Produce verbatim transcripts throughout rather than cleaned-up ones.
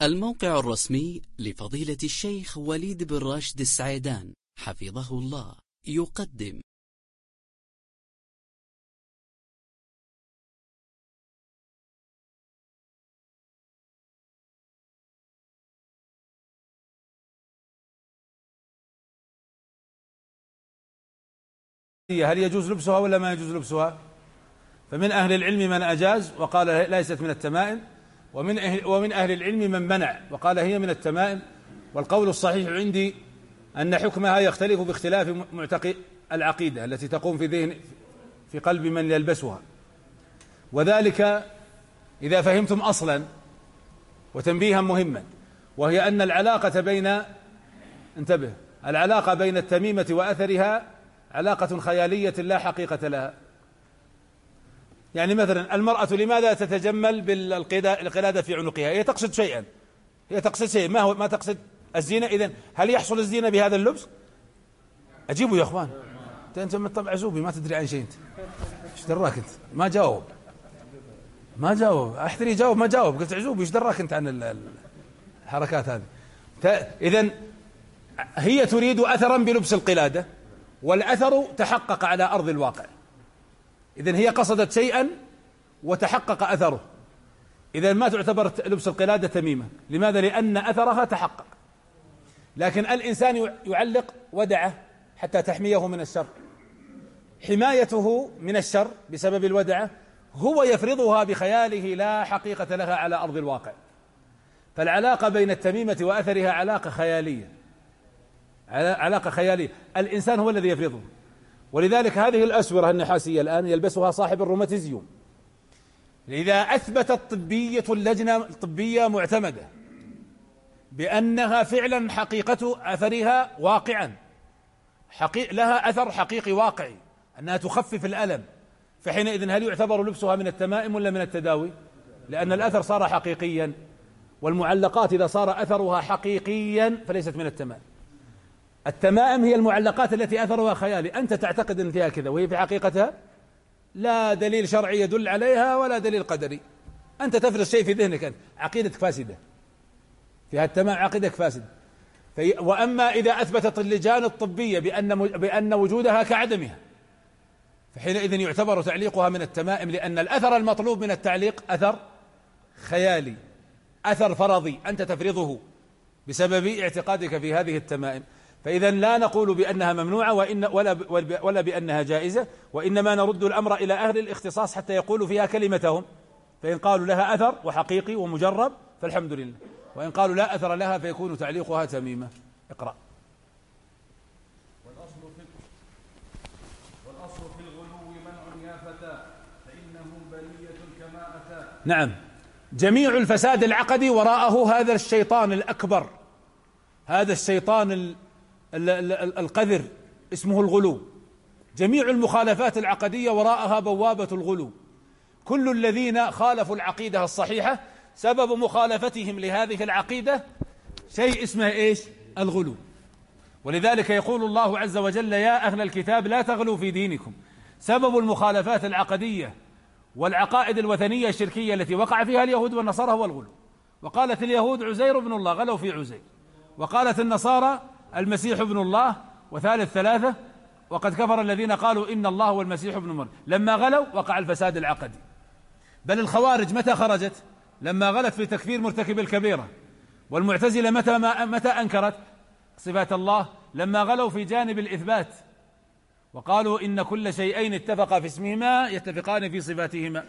الموقع الرسمي لفضيلة الشيخ وليد بن راشد السعيدان حفظه الله يقدم هل يجوز لبسها ولا ما يجوز لبسها؟ فمن أهل العلم من أجاز وقال ليست من التمائم، ومن أهل, ومن أهل العلم من منع وقال هي من التمائم. والقول الصحيح عندي أن حكمها يختلف باختلاف معتقد العقيدة التي تقوم في ذهن في قلب من يلبسها، وذلك إذا فهمتم أصلا وتنبيها مهما، وهي أن العلاقة بين انتبه العلاقة بين التميمة وأثرها علاقة خيالية لا حقيقة لها. يعني مثلا المرأة لماذا تتجمل بالقلادة في عنقها؟ هي تقصد شيئا، هي تقصد شيء، ما هو ما تقصد الزينة. إذن هل يحصل الزينة بهذا اللبس؟ أجيبوا يا أخوان، أنت من طبع عزوبي ما تدري عن شيء، أنت إيش دراك أنت؟ ما جاوب ما جاوب أحتري جاوب ما جاوب، قلت عزوبي إيش دراك أنت عن الحركات هذه؟ إذن هي تريد أثرا بلبس القلادة، والأثر تحقق على أرض الواقع. إذن هي قصدت شيئا وتحقق أثره، إذن ما تعتبر لبس القلادة تميمة. لماذا؟ لأن أثرها تحقق. لكن الإنسان يعلق ودعة حتى تحميه من الشر، حمايته من الشر بسبب الودعة هو يفرضها بخياله لا حقيقة لها على أرض الواقع. فالعلاقة بين التميمة وأثرها علاقة خيالية، علاقة خيالية، الإنسان هو الذي يفرضه. ولذلك هذه الأسورة النحاسية الآن يلبسها صاحب الروماتيزيوم، إذا أثبتت طبية اللجنة الطبية معتمدة بأنها فعلا حقيقة أثرها واقعا حقيق لها أثر حقيقي واقعي أنها تخفف الألم، فحينئذ هل يعتبر لبسها من التمائم ولا من التداوي؟ لأن الأثر صار حقيقيا، والمعلقات إذا صار أثرها حقيقيا فليست من التمائم. التمائم هي المعلقات التي أثرها خيالي، أنت تعتقد أن فيها كذا وهي في حقيقتها لا دليل شرعي يدل عليها ولا دليل قدري، أنت تفرض شيء في ذهنك، أنت عقيدتك فاسدة فيها التمائم، عقيدتك فاسدة. في وأما إذا أثبتت اللجان الطبية بأن بأن وجودها كعدمها فحينئذ يعتبر تعليقها من التمائم، لأن الأثر المطلوب من التعليق أثر خيالي، أثر فرضي أنت تفرضه بسبب اعتقادك في هذه التمائم. فإذا لا نقول بأنها ممنوعة وإن ولا ولا بأنها جائزة، وإنما نرد الأمر إلى أهل الاختصاص حتى يقولوا فيها كلمتهم، فإن قالوا لها أثر وحقيقي ومجرب فالحمد لله، وإن قالوا لا أثر لها فيكون تعليقها تميمة. اقرأ. والأصل في والأصل في الغلو منع يا فتى فإنه بلية كما أتى. نعم، جميع الفساد العقدي وراءه هذا الشيطان الأكبر، هذا الشيطان القذر اسمه الغلو. جميع المخالفات العقدية وراءها بوابة الغلو. كل الذين خالفوا العقيدة الصحيحة سبب مخالفتهم لهذه العقيدة شيء اسمه إيش؟ الغلو. ولذلك يقول الله عز وجل يا أهل الكتاب لا تغلوا في دينكم. سبب المخالفات العقدية والعقائد الوثنية الشركية التي وقع فيها اليهود والنصارى هو الغلو. وقالت اليهود عزير ابن الله، غلوا في عزير، وقالت النصارى المسيح ابن الله وثالث ثلاثة، وقد كفر الذين قالوا إن الله والمسيح ابن مريم. لما غلوا وقع الفساد العقدي. بل الخوارج متى خرجت؟ لما غلت في تكفير مرتكب الكبيرة. والمعتزلة متى ما متى أنكرت صفات الله؟ لما غلوا في جانب الإثبات وقالوا إن كل شيئين اتفقا في اسمهما يتفقان في صفاتهما.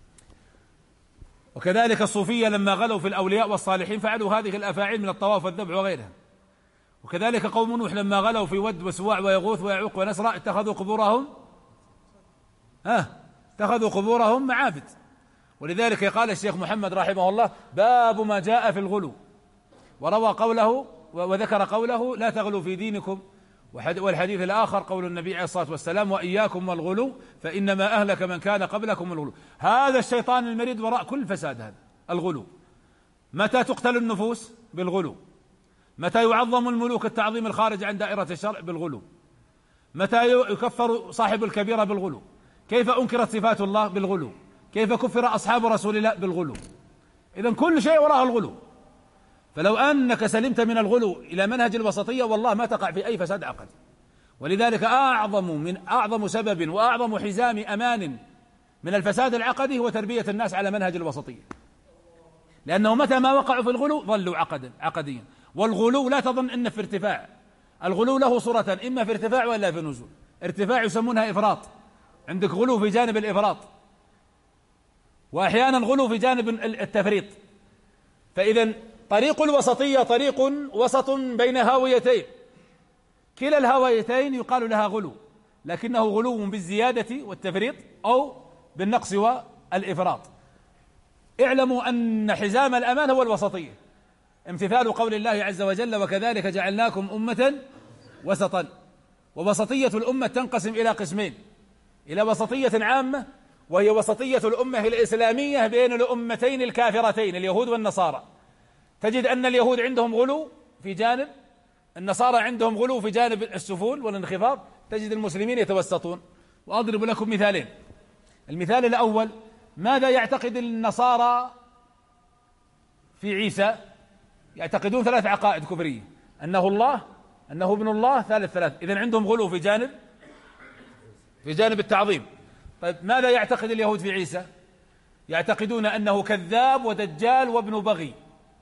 وكذلك الصوفية لما غلوا في الأولياء والصالحين فعلوا هذه الأفاعيل من الطواف والذبح وغيرها. وكذلك قوم نوح لما غلوا في ود وسواع ويغوث ويعوق ونسرا اتخذوا قبورهم ها اتخذوا قبورهم معابد. ولذلك قال الشيخ محمد رحمه الله باب ما جاء في الغلو، وروى قوله وذكر قوله لا تغلوا في دينكم، والحديث الآخر قول النبي عليه الصلاة والسلام وإياكم والغلو فإنما أهلك من كان قبلكم الغلو. هذا الشيطان المريد وراء كل فساد هذا الغلو. متى تقتل النفوس؟ بالغلو. متى يعظم الملوك التعظيم الخارج عن دائرة الشرع؟ بالغلو. متى يكفر صاحب الكبيرة؟ بالغلو. كيف أنكرت صفات الله؟ بالغلو. كيف كفر أصحاب رسول الله؟ بالغلو. إذن كل شيء وراءه الغلو. فلو أنك سلمت من الغلو إلى منهج الوسطية والله ما تقع في أي فساد عقدي. ولذلك أعظم من أعظم سبب وأعظم حزام أمان من الفساد العقدي هو تربية الناس على منهج الوسطية، لأنه متى ما وقعوا في الغلو ظلوا عقدا عقديا. والغلو لا تظن إن في ارتفاع، الغلو له صورة، إما في ارتفاع ولا في نزول. ارتفاع يسمونها إفراط، عندك غلو في جانب الإفراط، وأحيانا غلو في جانب التفريط. فإذا طريق الوسطية طريق وسط بين هاويتين، كلا الهاويتين يقال لها غلو، لكنه غلو بالزيادة والتفريط أو بالنقص والإفراط. اعلموا أن حزام الأمان هو الوسطية، امتثال قول الله عز وجل: وكذلك جعلناكم أمة وسطا. ووسطية الأمة تنقسم إلى قسمين: إلى وسطية عامة، وهي وسطية الأمة الإسلامية بين الأمتين الكافرتين اليهود والنصارى. تجد أن اليهود عندهم غلو في جانب، النصارى عندهم غلو في جانب السفول والانخفاض، تجد المسلمين يتوسطون. وأضرب لكم مثالين. المثال الأول: ماذا يعتقد النصارى في عيسى؟ يعتقدون ثلاث عقائد كفرية: أنه الله، أنه ابن الله، ثالث ثلاث. إذن عندهم غلو في جانب في جانب التعظيم. طيب ماذا يعتقد اليهود في عيسى؟ يعتقدون أنه كذاب ودجال وابن بغي.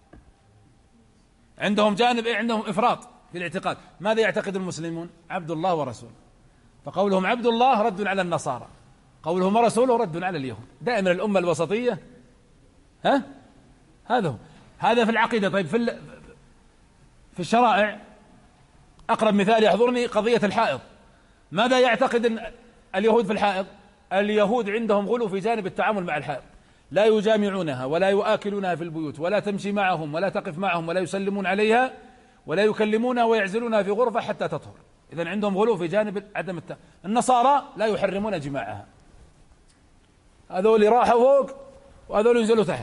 عندهم جانب إيه؟ عندهم إفراط في الاعتقاد. ماذا يعتقد المسلمون؟ عبد الله ورسوله. فقولهم عبد الله رد على النصارى، قولهم ورسوله رد على اليهود. دائما الأمة الوسطية ها هذا هو. هذا في العقيدة. طيب في في الشرائع أقرب مثال يحضرني قضية الحائض. ماذا يعتقد اليهود في الحائض؟ اليهود عندهم غلو في جانب التعامل مع الحائض، لا يجامعونها ولا يؤكلونها في البيوت ولا تمشي معهم ولا تقف معهم ولا يسلمون عليها ولا يكلمونها ويعزلونها في غرفة حتى تطهر. إذن عندهم غلو في جانب عدم التعامل. النصارى لا يحرمون جماعها، هذول راحوا فوق وهذول ينزلوا تحت.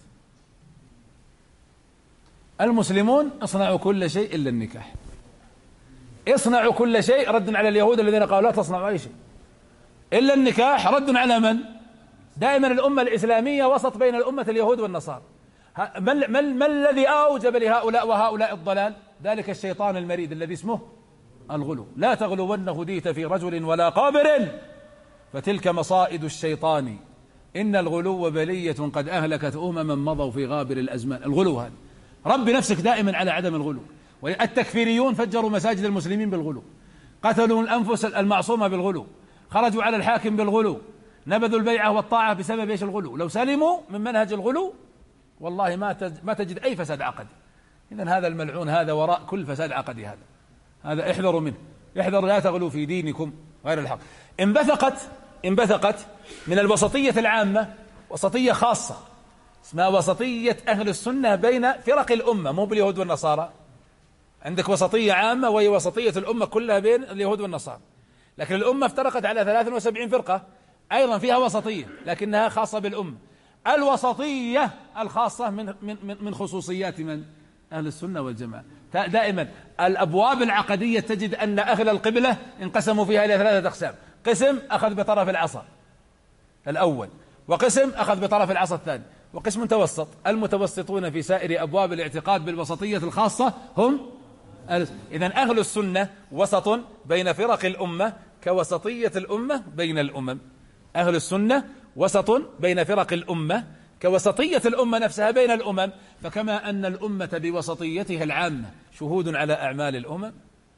المسلمون اصنعوا كل شيء إلا النكاح، اصنعوا كل شيء رد على اليهود الذين قالوا لا تصنعوا أي شيء إلا النكاح. رد على من؟ دائما الأمة الإسلامية وسط بين الأمة اليهود والنصارى. ما, ما, ما الذي أوجب لهؤلاء وهؤلاء الضلال؟ ذلك الشيطان المريد الذي اسمه الغلو. لا تغلون هديت في رجل ولا قابر فتلك مصائد الشيطان إن الغلو بلية قد أهلكت أمما مضوا في غابر الأزمان. الغلو هذا رب نفسك دائما على عدم الغلو. التكفيريون فجروا مساجد المسلمين بالغلو، قتلوا الأنفس المعصومة بالغلو، خرجوا على الحاكم بالغلو، نبذوا البيعة والطاعة بسبب ايش؟ الغلو. لو سلموا من منهج الغلو والله ما ما تجد أي فساد عقدي. إذن هذا الملعون هذا وراء كل فساد عقدي. هذا هذا احذروا منه، احذروا لا تغلوا في دينكم غير الحق. انبثقت انبثقت من الوسطية العامة وسطية خاصة اسمها وسطية أهل السنة بين فرق الأمة، مو باليهود والنصارى. عندك وسطية عامة وهي وسطية الأمة كلها بين اليهود والنصارى، لكن الأمة افترقت على ثلاث وسبعين فرقة أيضا فيها وسطية لكنها خاصة بالأمة. الوسطية الخاصة من من من خصوصيات من أهل السنة والجماعة. دائما الأبواب العقدية تجد أن أهل القبلة انقسموا فيها إلى ثلاثة أقسام: قسم أخذ بطرف العصا الأول، وقسم أخذ بطرف العصا الثاني، وقسم متوسط. المتوسطون في سائر أبواب الاعتقاد بالوسطية الخاصة هم إذن أهل السنة وسط بين فرق الأمة كوسطية الأمة بين الأمم. أهل السنة وسط بين فرق الأمة كوسطية الأمة نفسها بين الأمم. فكما أن الأمة بوسطيتها العامة شهود على أعمال الأمم،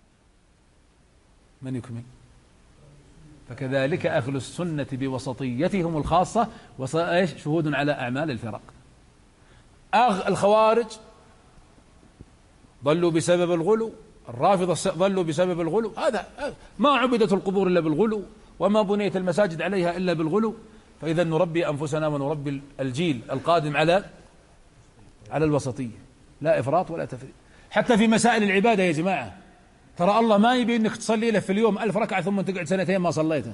من يكمل؟ فكذلك أهل السنة بوسطيتهم الخاصة شهود على أعمال الفرق. أغ الخوارج ضلوا بسبب الغلو، الرافضة ضلوا بسبب الغلو. هذا ما عبدت القبور إلا بالغلو، وما بنيت المساجد عليها إلا بالغلو. فإذا نربي أنفسنا ونربي الجيل القادم على على الوسطية، لا إفراط ولا تفريط. حتى في مسائل العبادة يا جماعة، ترى الله ما يبي أنك تصلي له في اليوم ألف ركعة ثم تقعد سنتين ما صليتها.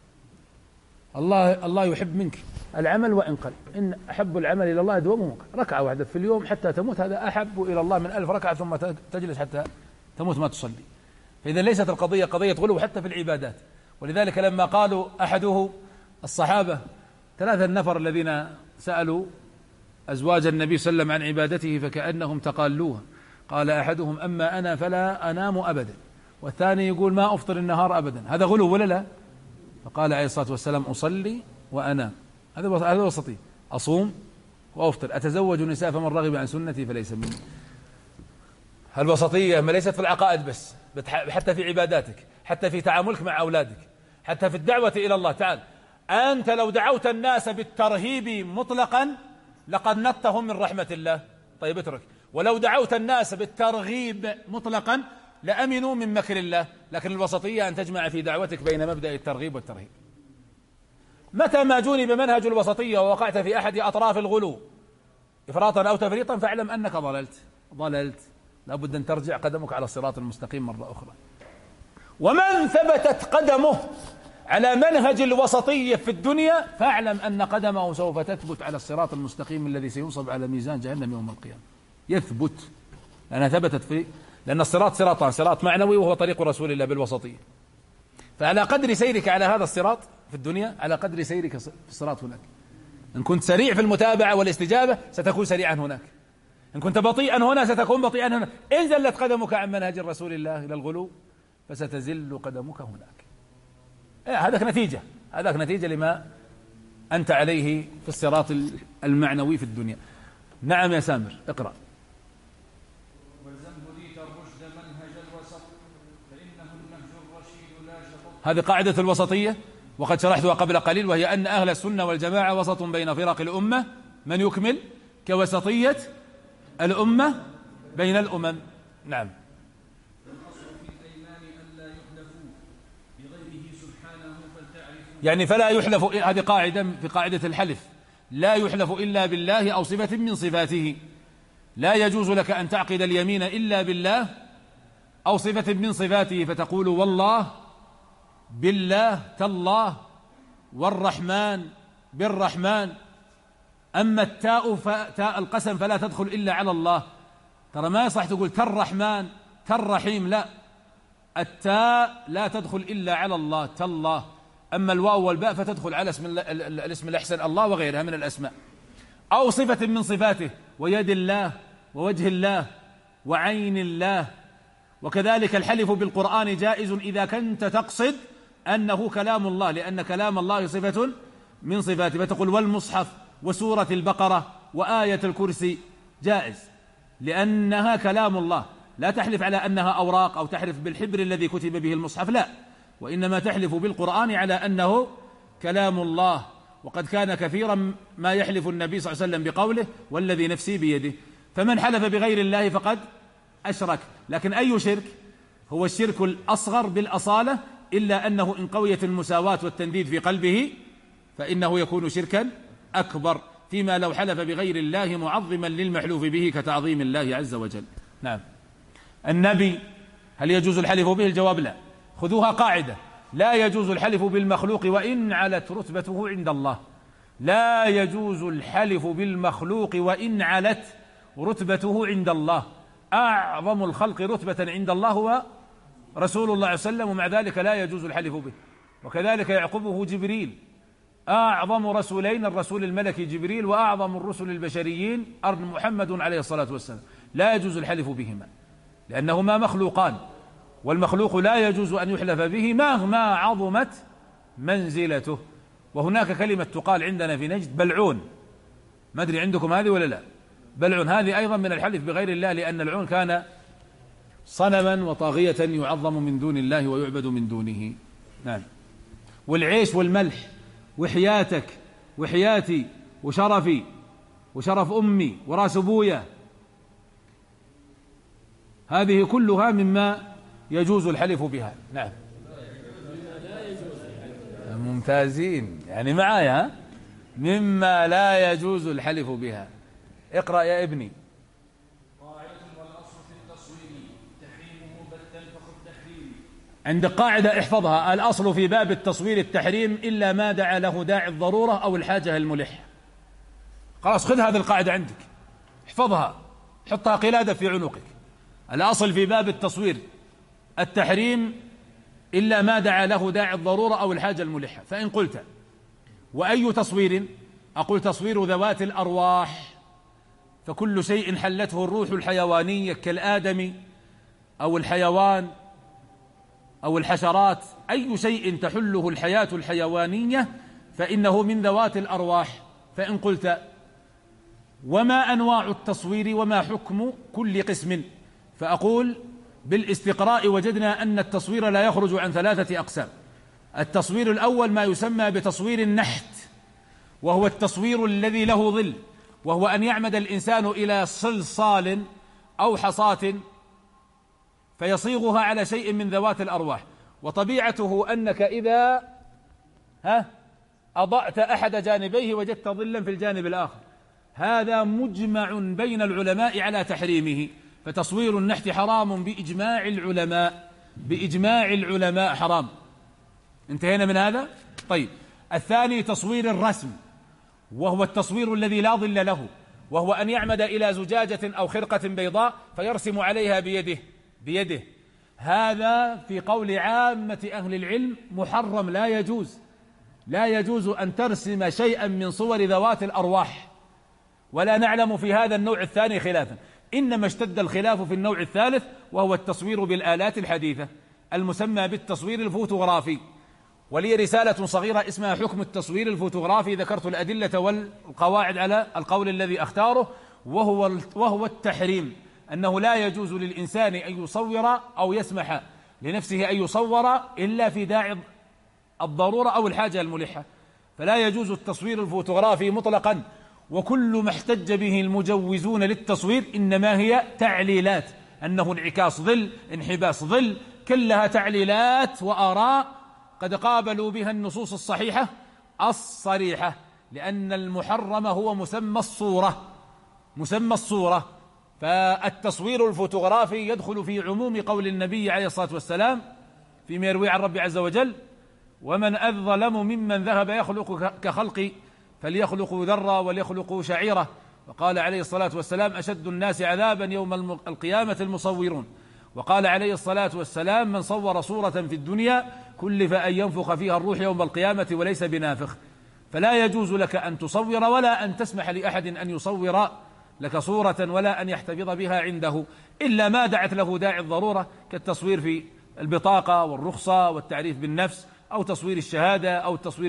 الله الله يحب منك العمل وإن قل، إن أحب العمل إلى الله دوامه. ركعة واحدة في اليوم حتى تموت هذا أحب إلى الله من ألف ركعة ثم تجلس حتى تموت ما تصلي. فإذا ليست القضية قضية غلو حتى في العبادات. ولذلك لما قالوا أحده الصحابة ثلاثة النفر الذين سألوا أزواج النبي صلى الله عليه وسلم عن عبادته فكأنهم تقالوها، قال أحدهم أما أنا فلا أنام أبدا، والثاني يقول ما أفطر النهار أبدا. هذا غلو ولا لا؟ فقال عليه الصلاة والسلام أصلي وأنام، هذا هذا وسطي، أصوم وأفطر، أتزوج النساء فمن رغب عن سنتي فليس مني. الوسطية ما ليست في العقائد بس، حتى في عباداتك، حتى في تعاملك مع أولادك، حتى في الدعوة إلى الله تعالى. أنت لو دعوت الناس بالترهيب مطلقا لقنطتهم من رحمة الله، طيب اترك. ولو دعوت الناس بالترغيب مطلقا لأمنوا من مكر الله. لكن الوسطية أن تجمع في دعوتك بين مبدأ الترغيب والترهيب. متى ما جونب منهج الوسطية ووقعت في أحد أطراف الغلو إفراطا أو تفريطا فاعلم أنك ضللت ضللت لابد أن ترجع قدمك على الصراط المستقيم مرة أخرى. ومن ثبتت قدمه على منهج الوسطية في الدنيا فاعلم أن قدمه سوف تثبت على الصراط المستقيم الذي سينصب على ميزان جهنم يوم القيامة. يثبت لأنها ثبتت في، لأن الصراط صراطان، صراط معنوي وهو طريق رسول الله بالوسطية. فعلى قدر سيرك على هذا الصراط في الدنيا على قدر سيرك في الصراط هناك. إن كنت سريع في المتابعة والاستجابة ستكون سريعا هناك، إن كنت بطيئا هنا ستكون بطيئا هنا. إن زلت قدمك عن منهج رسول الله إلى الغلو فستزل قدمك هناك. إيه هذاك نتيجة، هذاك نتيجة لما أنت عليه في الصراط المعنوي في الدنيا. نعم يا سامر اقرأ. هذه قاعدة الوسطية وقد شرحتها قبل قليل، وهي أن أهل السنة والجماعة وسط بين فرق الأمة. من يكمل؟ كوسطية الأمة بين الأمم. نعم. يعني فلا يحلف، هذه قاعدة في قاعدة الحلف، لا يحلف إلا بالله أو صفة من صفاته. لا يجوز لك أن تعقد اليمين إلا بالله أو صفة من صفاته، فتقول والله، بالله، تالله، والرحمن، بالرحمن. أما التاء فتاء القسم فلا تدخل إلا على الله. ترى ما يصح تقول تالرحمن تالرحيم، لا، التاء لا تدخل إلا على الله، تالله. أما الواو والباء فتدخل على اسم الاسم الأحسن الله وغيرها من الأسماء، أو صفة من صفاته، ويد الله، ووجه الله، وعين الله. وكذلك الحلف بالقرآن جائز إذا كنت تقصد أنه كلام الله، لأن كلام الله صفة من صفاته، فتقول والمصحف وسورة البقرة وآية الكرسي، جائز لأنها كلام الله. لا تحلف على أنها أوراق أو تحلف بالحبر الذي كتب به المصحف، لا، وإنما تحلف بالقرآن على أنه كلام الله. وقد كان كثيرا ما يحلف النبي صلى الله عليه وسلم بقوله والذي نفسي بيده. فمن حلف بغير الله فقد أشرك. لكن أي شرك؟ هو الشرك الأصغر بالأصالة، إلا أنه إن قويت المساواة والتنديد في قلبه فإنه يكون شركا أكبر، فيما لو حلف بغير الله معظما للمحلوف به كتعظيم الله عز وجل. نعم. النبي هل يجوز الحلف به؟ الجواب لا. خذوها قاعدة: لا يجوز الحلف بالمخلوق وإن علت رتبته عند الله. لا يجوز الحلف بالمخلوق وإن علت رتبته عند الله. أعظم الخلق رتبة عند الله هو رسول الله صلى الله عليه وسلم، ومع ذلك لا يجوز الحلف به. وكذلك يعقبه جبريل. أعظم رسولين الرسول الملكي جبريل، وأعظم الرسل البشريين محمد عليه الصلاة والسلام. لا يجوز الحلف بهما لأنهما مخلوقان، والمخلوق لا يجوز أن يحلف به مهما عظمت منزلته. وهناك كلمة تقال عندنا في نجد بلعون، ما أدري عندكم هذه ولا لا؟ بلعون هذه أيضا من الحلف بغير الله، لأن العون كان صنما وطاغية يعظم من دون الله ويعبد من دونه. نعم. والعيش والملح وحياتك وحياتي وشرفي وشرف أمي وراس أبويا، هذه كلها مما يجوز الحلف بها. نعم. ممتازين، يعني معايا. مما لا يجوز الحلف بها. اقرأ يا ابني. قاعدة والأصل في التصوير تحريمه بتا فخذ تحريم. عند قاعدة احفظها: الأصل في باب التصوير التحريم إلا ما دعا له داعي الضرورة أو الحاجة الملحة. خلاص، خذ هذه القاعدة عندك، احفظها، حطها قلادة في عنقك. الأصل في باب التصوير التحريم إلا ما دعا له داعي الضرورة أو الحاجة الملحة. فإن قلت وأي تصوير؟ أقول تصوير ذوات الأرواح فكل شيء حلته الروح الحيوانية كالآدم أو الحيوان أو الحشرات، أي شيء تحله الحياة الحيوانية فإنه من ذوات الأرواح. فإن قلت وما أنواع التصوير وما حكم كل قسم، فأقول بالاستقراء وجدنا أن التصوير لا يخرج عن ثلاثة أقسام. التصوير الأول ما يسمى بتصوير النحت، وهو التصوير الذي له ظل، وهو أن يعمد الإنسان إلى صلصال أو حصاة فيصيغها على شيء من ذوات الأرواح، وطبيعته أنك إذا ها أضأت أحد جانبيه وجدت ظلا في الجانب الآخر. هذا مجمع بين العلماء على تحريمه، فتصوير النحت حرام بإجماع العلماء، بإجماع العلماء حرام. انتهينا من هذا؟ طيب، الثاني تصوير الرسم، وهو التصوير الذي لا ظل له، وهو أن يعمد إلى زجاجة أو خرقة بيضاء فيرسم عليها بيده بيده هذا في قول عامة أهل العلم محرم، لا يجوز لا يجوز أن ترسم شيئا من صور ذوات الأرواح، ولا نعلم في هذا النوع الثاني خلافا، إنما اشتد الخلاف في النوع الثالث، وهو التصوير بالآلات الحديثة المسمى بالتصوير الفوتوغرافي. ولي رسالة صغيرة اسمها حكم التصوير الفوتوغرافي، ذكرت الأدلة والقواعد على القول الذي أختاره، وهو وهو التحريم، أنه لا يجوز للإنسان أن يصور أو يسمح لنفسه أن يصور إلا في داعي الضرورة أو الحاجة الملحة، فلا يجوز التصوير الفوتوغرافي مطلقا. وكل ما احتج به المجوزون للتصوير إنما هي تعليلات، أنه انعكاس ظل، انحباس ظل، كلها تعليلات وآراء قد قابلوا بها النصوص الصحيحة الصريحة، لأن المحرم هو مسمى الصورة مسمى الصورة فالتصوير الفوتوغرافي يدخل في عموم قول النبي عليه الصلاة والسلام فيما يروي عن ربي عز وجل: ومن أظلم ممن ذهب يخلق كخلقي فليخلقوا ذرة وليخلقوا شعيرة. وقال عليه الصلاة والسلام: أشد الناس عذابا يوم القيامة المصورون. وقال عليه الصلاة والسلام: من صور صورة في الدنيا كلف أن ينفخ فيها الروح يوم القيامة وليس بنافخ. فلا يجوز لك أن تصور ولا أن تسمح لأحد أن يصور لك صورة ولا أن يحتفظ بها عنده إلا ما دعت له داعي الضرورة، كالتصوير في البطاقة والرخصة والتعريف بالنفس، أو تصوير الشهادة، أو التصوير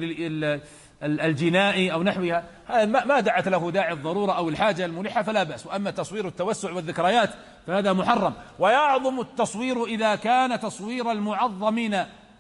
الجنائي أو نحوها. هذا ما دعت له داعي الضرورة أو الحاجة الملحة فلا بأس. وأما تصوير التوسع والذكريات فهذا محرم. ويعظم التصوير إذا كان تصوير المعظمين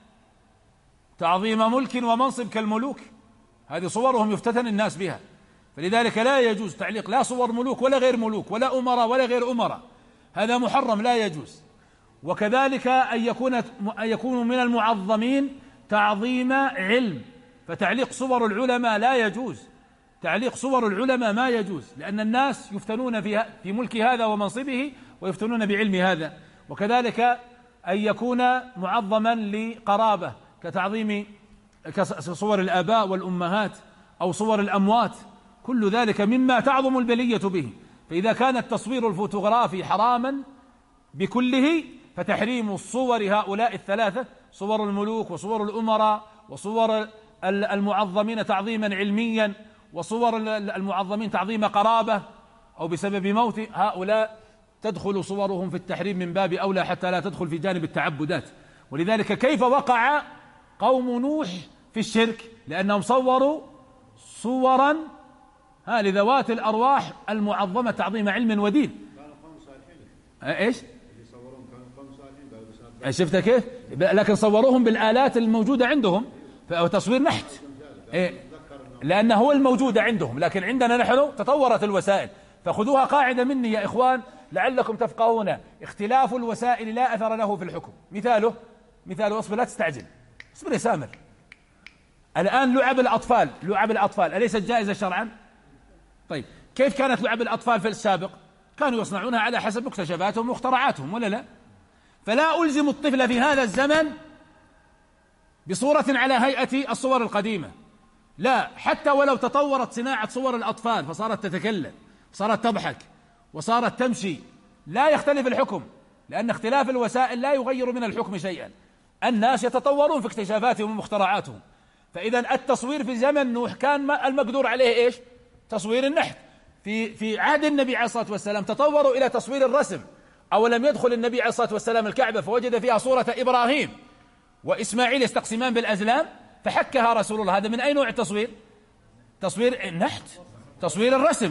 تعظيم ملك ومنصب كالملوك، هذه صورهم يفتتن الناس بها، فلذلك لا يجوز تعليق لا صور ملوك ولا غير ملوك ولا أمراء ولا غير أمراء، هذا محرم لا يجوز. وكذلك أن يكون أن يكونوا من المعظمين تعظيم علم، فتعليق صور العلماء لا يجوز، تعليق صور العلماء ما يجوز، لأن الناس يفتنون في في ملك هذا ومنصبه ويفتنون بعلم هذا. وكذلك أن يكون معظما لقرابة كتعظيم كصور الآباء والأمهات أو صور الأموات، كل ذلك مما تعظم البلية به. فإذا كان التصوير الفوتوغرافي حراما بكله فتحريم الصور هؤلاء الثلاثة، صور الملوك وصور الأمراء وصور المعظمين تعظيما علميا وصور المعظمين تعظيم قرابة أو بسبب موت، هؤلاء تدخل صورهم في التحريم من باب أولى حتى لا تدخل في جانب التعبدات. ولذلك كيف وقع قوم نوح في الشرك؟ لأنهم صوروا صورا ها لذوات الأرواح المعظمة تعظيم علم ودين. ايش؟ شفت كيف؟ لكن صوروهم بالآلات الموجودة عندهم، فهو تصوير نحت، إيه؟ لأنه هو الموجودة عندهم، لكن عندنا نحن تطورت الوسائل. فخذوها قاعدة مني يا إخوان لعلكم تفقهون: اختلاف الوسائل لا أثر له في الحكم. مثاله مثاله اصبر لا تستعجل، اصبر يا سامر. الآن لعب الأطفال لعب الأطفال أليست جائزة شرعا؟ طيب كيف كانت لعب الأطفال في السابق؟ كانوا يصنعونها على حسب مكتشفاتهم واختراعاتهم، ولا لا؟ فلا ألزم الطفل في هذا الزمن بصورة على هيئة الصور القديمة، لا، حتى ولو تطورت صناعة صور الأطفال فصارت تتكلم، صارت تضحك، وصارت تمشي، لا يختلف الحكم، لأن اختلاف الوسائل لا يغير من الحكم شيئا. الناس يتطورون في اكتشافاتهم ومخترعاتهم. فإذا التصوير في زمن نوح كان المقدور عليه إيش؟ تصوير النحت. في في عهد النبي عليه الصلاة والسلام تطوروا إلى تصوير الرسم. أولم يدخل النبي عليه الصلاة والسلام الكعبة فوجد فيها صورة إبراهيم وإسماعيل يستقسمان بالأزلام فحكها رسول الله. هذا من أي نوع التصوير؟ تصوير النحت، تصوير الرسم.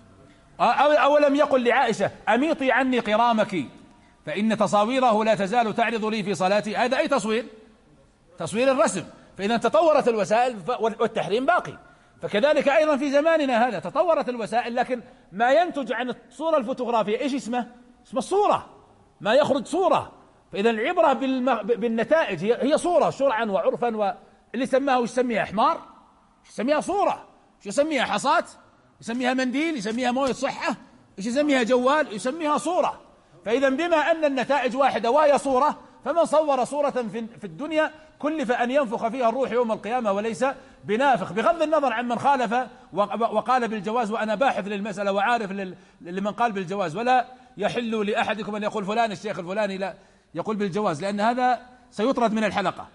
أولم يقل لعائشة أميطي عني قرامك فإن تصاويره لا تزال تعرض لي في صلاتي؟ هذا أي تصوير؟ تصوير الرسم. فإذا تطورت الوسائل والتحريم باقي. فكذلك أيضا في زماننا هذا تطورت الوسائل، لكن ما ينتج عن الصورة الفوتوغرافية إيش اسمه؟ اسمه الصورة، ما يخرج صورة. فإذا العبرة بالنتائج هي هي صورة شرعا وعرفا. واللي سماها وش يسميها؟ حمار؟ يسميها صورة. وش يسميها؟ حصاة؟ يسميها منديل؟ يسميها موية صحة؟ ايش يسميها؟ جوال؟ يسميها صورة. فإذا بما أن النتائج واحدة وهي صورة، فمن صور صورة في الدنيا كلف أن ينفخ فيها الروح يوم القيامة وليس بنافخ، بغض النظر عن من خالف وقال بالجواز. وأنا باحث للمسألة وعارف لمن قال بالجواز، ولا يحل لأحدكم أن يقول فلان الشيخ الفلاني لا يقول بالجواز، لأن هذا سيطرد من الحلقة.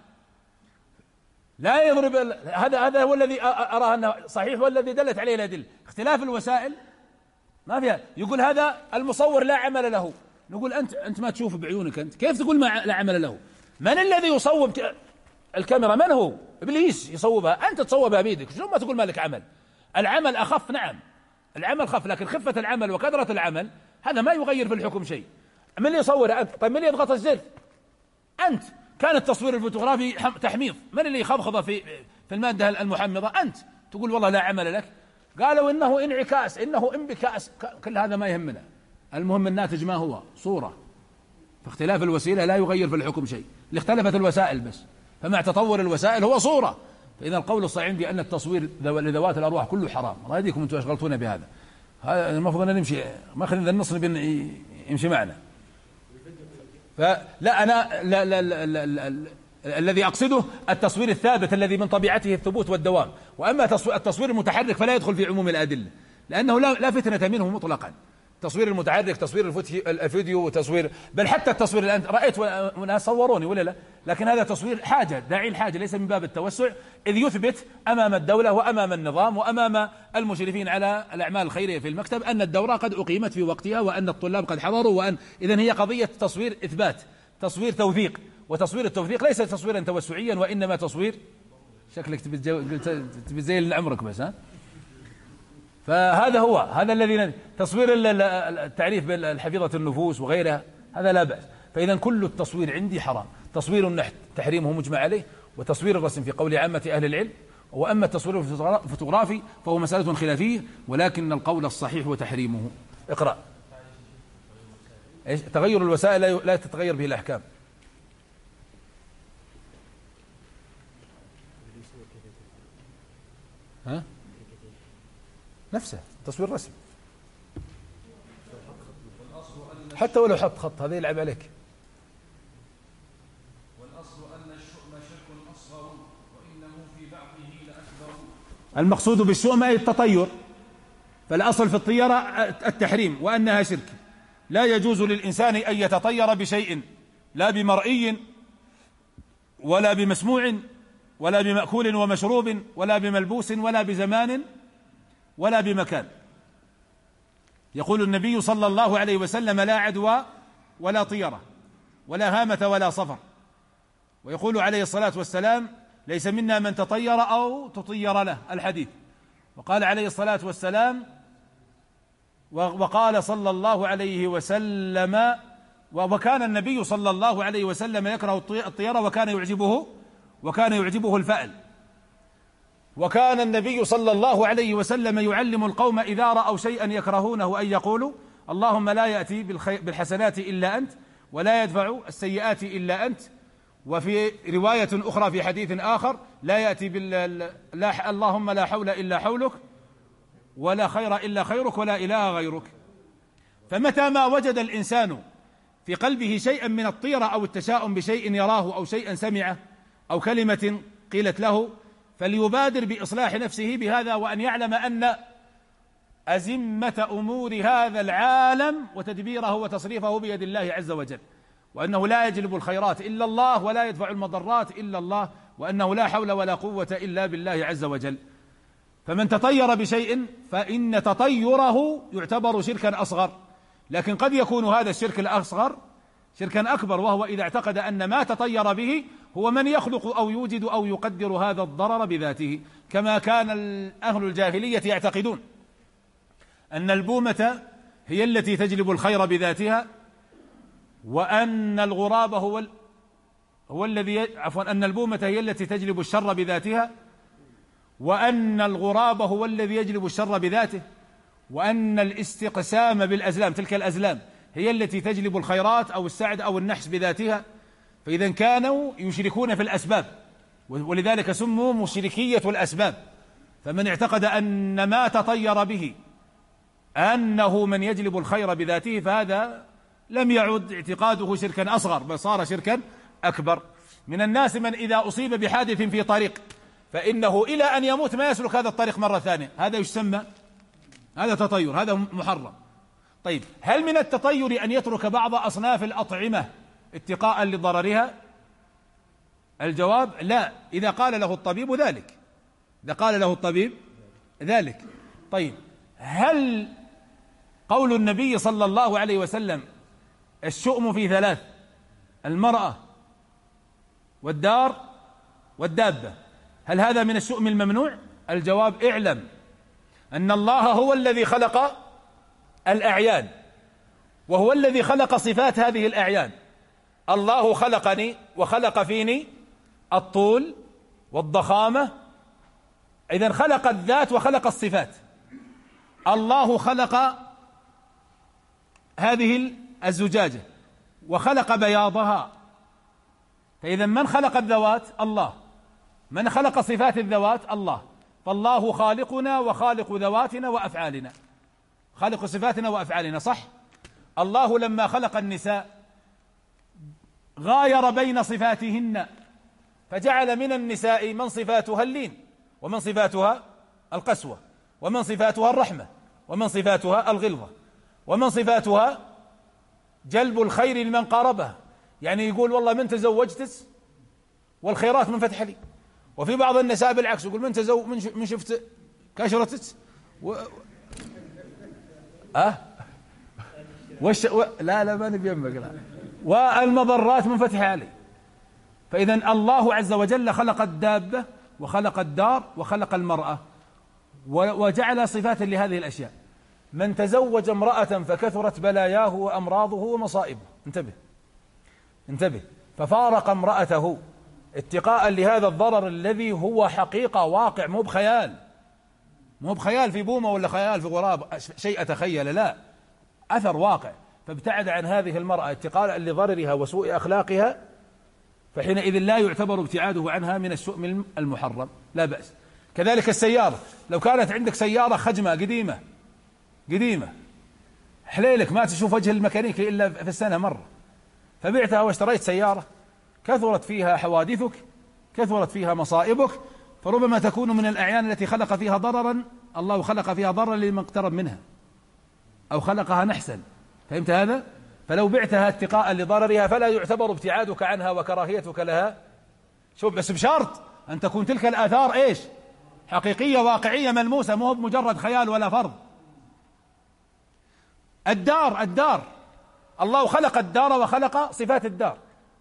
لا يضرب هذا هذا هو الذي أراه أنه صحيح والذي دلت عليه الأدلة. اختلاف الوسائل ما فيها. يقول هذا المصور لا عمل له، نقول أنت أنت ما تشوف بعيونك، أنت كيف تقول ما لا عمل له؟ من الذي يصوب الكاميرا؟ من هو؟ إبليس يصوبها، أنت تصوبها بيدك. شو ما تقول ما لك عمل؟ العمل أخف، نعم العمل خف، لكن خفة العمل وكثرة العمل هذا ما يغير في الحكم شيء. من اللي يصور؟ أنت. طيب من اللي يضغط الزر؟ أنت. كان التصوير الفوتوغرافي تحميض، من اللي يخفض في في المادة المحمضة؟ أنت. تقول والله لا عمل لك. قالوا إنه انعكاس، إنه انبكاس، كل هذا ما يهمنا، المهم الناتج ما هو؟ صورة. فاختلاف الوسيلة لا يغير في الحكم شيء، اللي اختلفت الوسائل بس، فمع تطور الوسائل هو صورة. فإذا القول الصحيح عندي أن التصوير لذوات الأرواح كله حرام. الله يهديكم أنتم أشغلتونا بهذا، هذا المفروض أن نمشي، ما خلينا النص يمشي معنا. فلا أنا لا لا لا لا لا لا الذي أقصده التصوير الثابت الذي من طبيعته الثبوت والدوام. وأما التصوير المتحرك فلا يدخل في عموم الأدلة، لأنه لا لا فتنة منه مطلقا. تصوير المتحرك، تصوير الفيديو، تصوير بل حتى التصوير الآن رأيت ناس صوروني ولا لا، لكن هذا تصوير حاجة، داعي الحاجة، ليس من باب التوسع، إذ يثبت أمام الدولة وأمام النظام وأمام المشرفين على الأعمال الخيرية في المكتب أن الدورة قد أقيمت في وقتها وأن الطلاب قد حضروا، وأن إذن هي قضية تصوير إثبات، تصوير توثيق. وتصوير التوثيق ليس تصويرا توسعيا، وإنما تصوير شكلك تبي زي عمرك بس. ها فهذا هو هذا الذي تصوير التعريف بالحفيظة النفوس وغيرها هذا لا بأس. فإذا كل التصوير عندي حرام. تصوير النحت تحريمه مجمع عليه، وتصوير الرسم في قول عامة أهل العلم. وأما التصوير الفوتوغرافي فهو مسألة خلافية، ولكن القول الصحيح وتحريمه. اقرأ. تغير الوسائل لا تتغير به الأحكام. ها؟ نفسه تصوير رسم، حتى ولو حط خط هذا يلعب عليك. والأصل أن الشؤم شرك أصغر وإنه في بعضه لأكبر. المقصود بالشؤم أي التطير، فالأصل في الطيرة التحريم وأنها شرك. لا يجوز للإنسان أن يتطير بشيء، لا بمرئي ولا بمسموع ولا بمأكول ومشروب ولا بملبوس ولا بزمان ولا بمكان. يقول النبي صلى الله عليه وسلم: لا عدوى ولا طيرة ولا هامة ولا صفر. ويقول عليه الصلاة والسلام: ليس منا من تطير أو تطير له، الحديث. وقال عليه الصلاة والسلام وقال صلى الله عليه وسلم وكان النبي صلى الله عليه وسلم يكره الطيرة وكان يعجبه وكان يعجبه الفأل. وكان النبي صلى الله عليه وسلم يعلم القوم إذا رأوا شيئا يكرهونه أن يقولوا: اللهم لا يأتي بالحسنات إلا أنت ولا يدفع السيئات إلا أنت. وفي رواية أخرى في حديث آخر: لا يأتي بال لا اللهم لا حول إلا حولك ولا خير إلا خيرك ولا إله غيرك. فمتى ما وجد الإنسان في قلبه شيئا من الطيرة أو التشاؤم بشيء يراه أو شيئا سمعه أو كلمة قيلت له، فليبادر بإصلاح نفسه بهذا، وأن يعلم أن أزمة أمور هذا العالم وتدبيره وتصريفه بيد الله عز وجل، وأنه لا يجلب الخيرات إلا الله ولا يدفع المضرات إلا الله، وأنه لا حول ولا قوة إلا بالله عز وجل. فمن تطير بشيء فإن تطيره يعتبر شركا أصغر، لكن قد يكون هذا الشرك الأصغر شركا أكبر، وهو إذا اعتقد أن ما تطير به هو من يخلق أو يوجد أو يقدر هذا الضرر بذاته، كما كان أهل الجاهلية يعتقدون أن البومة هي التي تجلب الخير بذاتها، وأن الغراب هو ال... هو الذي عفوا أن البومة هي التي تجلب الشر بذاتها، وأن الغراب هو الذي يجلب الشر بذاته، وأن الاستقسام بالأزلام تلك الأزلام هي التي تجلب الخيرات أو السعد أو النحس بذاتها. فإذا كانوا يشركون في الأسباب، ولذلك سموا مشركية الأسباب. فمن اعتقد أن ما تطير به أنه من يجلب الخير بذاته فهذا لم يعد اعتقاده شركا أصغر، بل صار شركا أكبر. من الناس من إذا أصيب بحادث في طريق فإنه إلى أن يموت ما يسلك هذا الطريق مرة ثانية، هذا يسمى هذا تطير، هذا محرم. طيب، هل من التطير أن يترك بعض أصناف الأطعمة اتقاء لضررها؟ الجواب لا، إذا قال له الطبيب ذلك، إذا قال له الطبيب ذلك. طيب، هل قول النبي صلى الله عليه وسلم الشؤم في ثلاث: المرأة والدار والدابة، هل هذا من الشؤم الممنوع؟ الجواب: اعلم أن الله هو الذي خلق الأعيان، وهو الذي خلق صفات هذه الأعيان. الله خلقني وخلق فيني الطول والضخامة، إذن خلق الذات وخلق الصفات. الله خلق هذه الزجاجة وخلق بياضها، فإذا من خلق الذوات؟ الله. من خلق صفات الذوات؟ الله. فالله خالقنا وخالق ذواتنا وأفعالنا، خالق صفاتنا وأفعالنا، صح؟ الله لما خلق النساء غاير بين صفاتهن، فجعل من النساء من صفاتها اللين، ومن صفاتها القسوة، ومن صفاتها الرحمة، ومن صفاتها الغلظة، ومن صفاتها جلب الخير لمن قاربها. يعني يقول والله من تزوجت والخيرات منفتح لي. وفي بعض النساء بالعكس يقول من تزوج من شفت كشرتت و... أه وش و... لا لا ما نبي يمك لا، والمضرات منفتحة علي. فإذا الله عز وجل خلق الدابة وخلق الدار وخلق المرأة وجعل صفات لهذه الأشياء. من تزوج امرأة فكثرت بلاياه وأمراضه ومصائبه، انتبه انتبه، ففارق امرأته اتقاء لهذا الضرر الذي هو حقيقة واقع، مو بخيال، مو بخيال في بومة ولا خيال في غراب شيء أتخيل، لا، أثر واقع. فابتعد عن هذه المرأة اتقاء لضررها وسوء أخلاقها، فحينئذ لا يعتبر ابتعاده عنها من الشؤم المحرم، لا بأس. كذلك السيارة، لو كانت عندك سيارة خجمة قديمة قديمة حليلك ما تشوف وجه الميكانيكي إلا في السنة مرة، فبعتها واشتريت سيارة كثرت فيها حوادثك، كثرت فيها مصائبك، فربما تكون من الأعيان التي خلق فيها ضررا، الله خلق فيها ضررا لمن اقترب منها أو خلقها نحسا، فهمت هذا؟ فلو بعتها اتقاء لضررها فلا يعتبر ابتعادك عنها وكراهيتك لها، شوف، بس بشرط أن تكون تلك الآثار إيش؟ حقيقية واقعية ملموسة، مو بمجرد خيال ولا فرض. الدار الدار الله خلق الدار وخلق صفات الدار.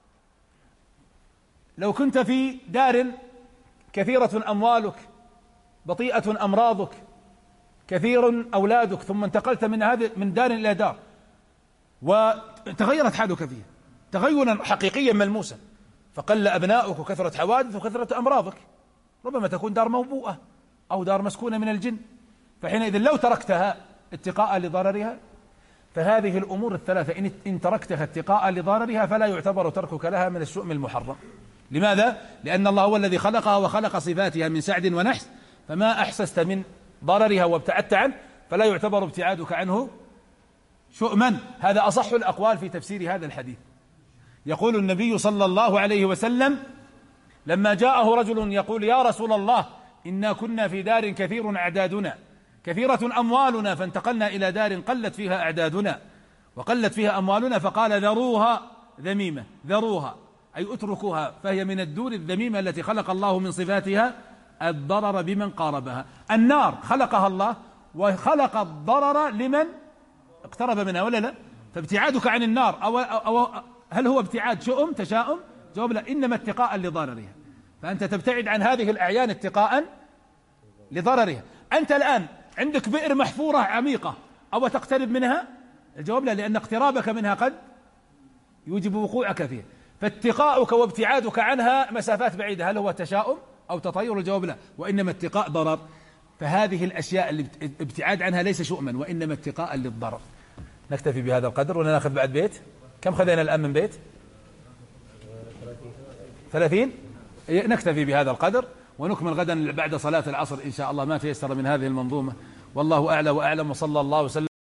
لو كنت في دار كثيرة أموالك بطيئة أمراضك كثير أولادك، ثم انتقلت من هذه من دار إلى دار وتغيرت حالك فيها تغيرا حقيقيا ملموسا، فقل أبناؤك وكثرت حوادث وكثرت أمراضك، ربما تكون دار موبوءة أو دار مسكونة من الجن، فحينئذ لو تركتها اتقاء لضررها، فهذه الأمور الثلاثة إن تركتها اتقاء لضررها فلا يعتبر تركك لها من الشؤم المحرم. لماذا؟ لأن الله هو الذي خلقها وخلق صفاتها من سعد ونحس، فما أحسست من ضررها وابتعدت عنه فلا يعتبر ابتعادك عنه شؤما. هذا أصح الأقوال في تفسير هذا الحديث. يقول النبي صلى الله عليه وسلم لما جاءه رجل يقول يا رسول الله إنا كنا في دار كثير أعدادنا كثيرة أموالنا فانتقلنا إلى دار قلت فيها أعدادنا وقلت فيها أموالنا، فقال ذروها ذميمة، ذروها أي اتركوها، فهي من الدور الذميمة التي خلق الله من صفاتها الضرر بمن قاربها. النار خلقها الله وخلق الضرر لمن اقترب منها ولا لا؟ فابتعادك عن النار أو, أو, أو هل هو ابتعاد شؤم تشاؤم؟ جواب لا، إنما اتقاء لضررها. فأنت تبتعد عن هذه الأعيان اتقاء لضررها. أنت الآن عندك بئر محفورة عميقة أو تقترب منها؟ الجواب لا، لأن اقترابك منها قد يوجب وقوعك فيها. فاتقاؤك وابتعادك عنها مسافات بعيدة، هل هو تشاؤم أو تطير؟ الجواب لا، وإنما اتقاء ضرر. فهذه الأشياء اللي ابتعاد عنها ليس شؤما وإنما اتقاء للضرر. نكتفي بهذا القدر ولا ناخذ بعد بيت؟ كم خذينا الآن من بيت؟ ثلاثين. نكتفي بهذا القدر ونكمل غدا بعد صلاة العصر إن شاء الله ما تيسر من هذه المنظومة. والله أعلى وأعلم، وصلى الله وسلم.